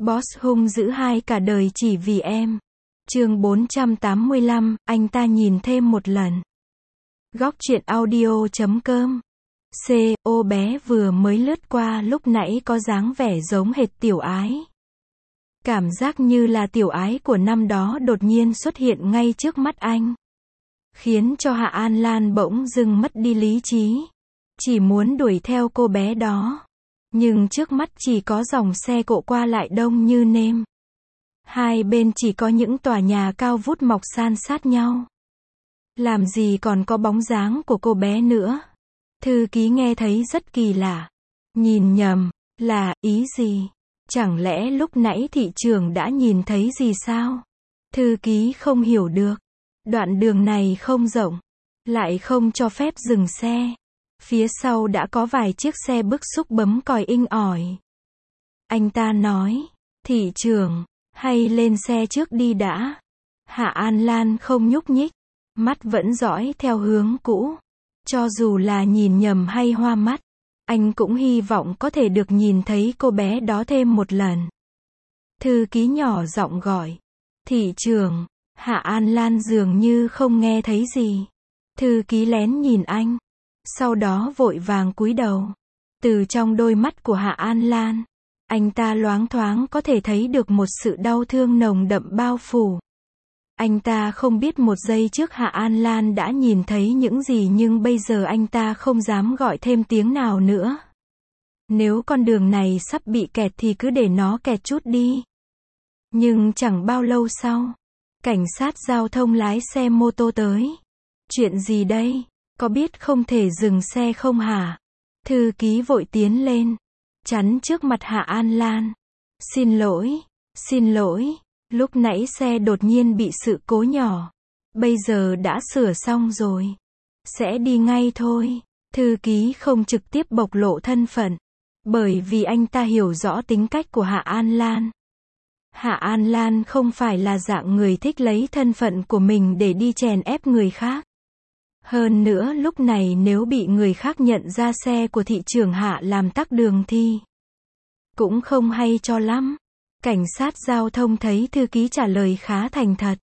Boss hung dữ hai cả đời chỉ vì em. Chương 485, anh ta nhìn thêm một lần. Góc truyện audio.com. Ô bé vừa mới lướt qua lúc nãy có dáng vẻ giống hệt Tiểu Ái. Cảm giác như là Tiểu Ái của năm đó đột nhiên xuất hiện ngay trước mắt anh. Khiến cho Hạ An Lan bỗng dưng mất đi lý trí. Chỉ muốn đuổi theo cô bé đó. Nhưng trước mắt chỉ có dòng xe cộ qua lại đông như nêm. Hai bên chỉ có những tòa nhà cao vút mọc san sát nhau. Làm gì còn có bóng dáng của cô bé nữa. Thư ký nghe thấy rất kỳ lạ. Nhìn nhầm, là ý gì? Chẳng lẽ lúc nãy thị trưởng đã nhìn thấy gì sao? Thư ký không hiểu được. Đoạn đường này không rộng, lại không cho phép dừng xe. Phía sau đã có vài chiếc xe bức xúc bấm còi inh ỏi. Anh ta nói, thị trưởng, hay lên xe trước đi đã. Hạ An Lan không nhúc nhích, mắt vẫn dõi theo hướng cũ. Cho dù là nhìn nhầm hay hoa mắt, anh cũng hy vọng có thể được nhìn thấy cô bé đó thêm một lần. Thư ký nhỏ giọng gọi, thị trưởng. Hạ An Lan dường như không nghe thấy gì. Thư ký lén nhìn anh. Sau đó vội vàng cúi đầu. Từ trong đôi mắt của Hạ An Lan, anh ta loáng thoáng có thể thấy được một sự đau thương nồng đậm bao phủ. Anh ta không biết một giây trước Hạ An Lan đã nhìn thấy những gì, nhưng bây giờ anh ta không dám gọi thêm tiếng nào nữa. Nếu con đường này sắp bị kẹt thì cứ để nó kẹt chút đi. Nhưng chẳng bao lâu sau, cảnh sát giao thông lái xe mô tô tới. Chuyện gì đây? Có biết không thể dừng xe không hả? Thư ký vội tiến lên, chắn trước mặt Hạ An Lan. Xin lỗi, lúc nãy xe đột nhiên bị sự cố nhỏ. Bây giờ đã sửa xong rồi. Sẽ đi ngay thôi. Thư ký không trực tiếp bộc lộ thân phận, bởi vì anh ta hiểu rõ tính cách của Hạ An Lan. Hạ An Lan không phải là dạng người thích lấy thân phận của mình để đi chèn ép người khác. Hơn nữa lúc này nếu bị người khác nhận ra xe của thị trưởng Hạ làm tắc đường thì cũng không hay cho lắm. Cảnh sát giao thông thấy thư ký trả lời khá thành thật.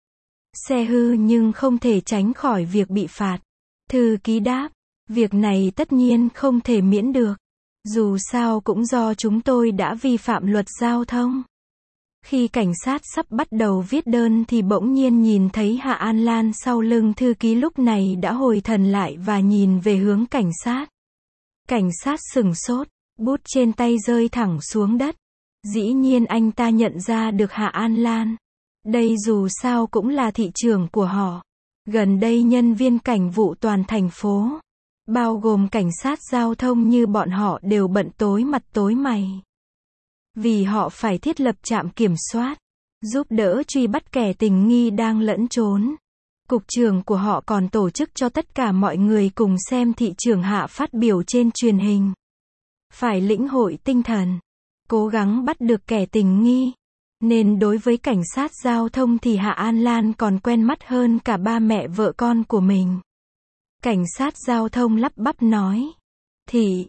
Xe hư nhưng không thể tránh khỏi việc bị phạt. Thư ký đáp, việc này tất nhiên không thể miễn được. Dù sao cũng do chúng tôi đã vi phạm luật giao thông. Khi cảnh sát sắp bắt đầu viết đơn thì bỗng nhiên nhìn thấy Hạ An Lan sau lưng thư ký, lúc này đã hồi thần lại và nhìn về hướng cảnh sát. Cảnh sát sửng sốt, bút trên tay rơi thẳng xuống đất. Dĩ nhiên anh ta nhận ra được Hạ An Lan. Đây dù sao cũng là thị trưởng của họ. Gần đây nhân viên cảnh vụ toàn thành phố, bao gồm cảnh sát giao thông như bọn họ đều bận tối mặt tối mày. Vì họ phải thiết lập trạm kiểm soát, giúp đỡ truy bắt kẻ tình nghi đang lẫn trốn. Cục trưởng của họ còn tổ chức cho tất cả mọi người cùng xem thị trưởng Hạ phát biểu trên truyền hình. Phải lĩnh hội tinh thần, cố gắng bắt được kẻ tình nghi. Nên đối với cảnh sát giao thông thì Hạ An Lan còn quen mắt hơn cả ba mẹ vợ con của mình. Cảnh sát giao thông lắp bắp nói, thị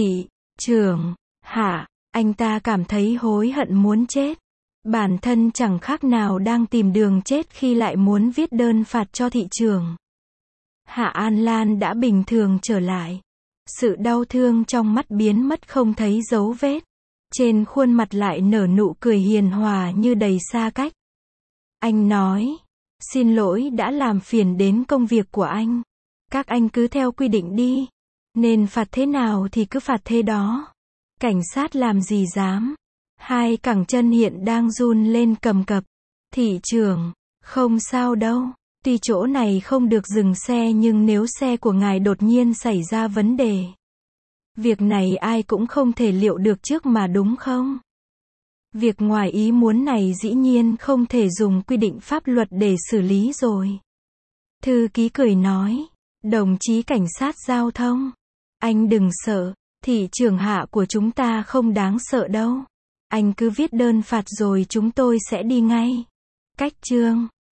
trưởng Hạ. Anh ta cảm thấy hối hận muốn chết. Bản thân chẳng khác nào đang tìm đường chết khi lại muốn viết đơn phạt cho thị trưởng. Hạ An Lan đã bình thường trở lại. Sự đau thương trong mắt biến mất không thấy dấu vết. Trên khuôn mặt lại nở nụ cười hiền hòa như đầy xa cách. Anh nói, xin lỗi đã làm phiền đến công việc của anh. Các anh cứ theo quy định đi. Nên phạt thế nào thì cứ phạt thế đó. Cảnh sát làm gì dám. Hai cẳng chân hiện đang run lên cầm cập. Thị trưởng, không sao đâu. Tuy chỗ này không được dừng xe nhưng nếu xe của ngài đột nhiên xảy ra vấn đề, việc này ai cũng không thể liệu được trước mà đúng không? Việc ngoài ý muốn này dĩ nhiên không thể dùng quy định pháp luật để xử lý rồi. Thư ký cười nói, đồng chí cảnh sát giao thông, anh đừng sợ. Thị trưởng Hạ của chúng ta không đáng sợ đâu. Anh cứ viết đơn phạt rồi chúng tôi sẽ đi ngay. Cách chương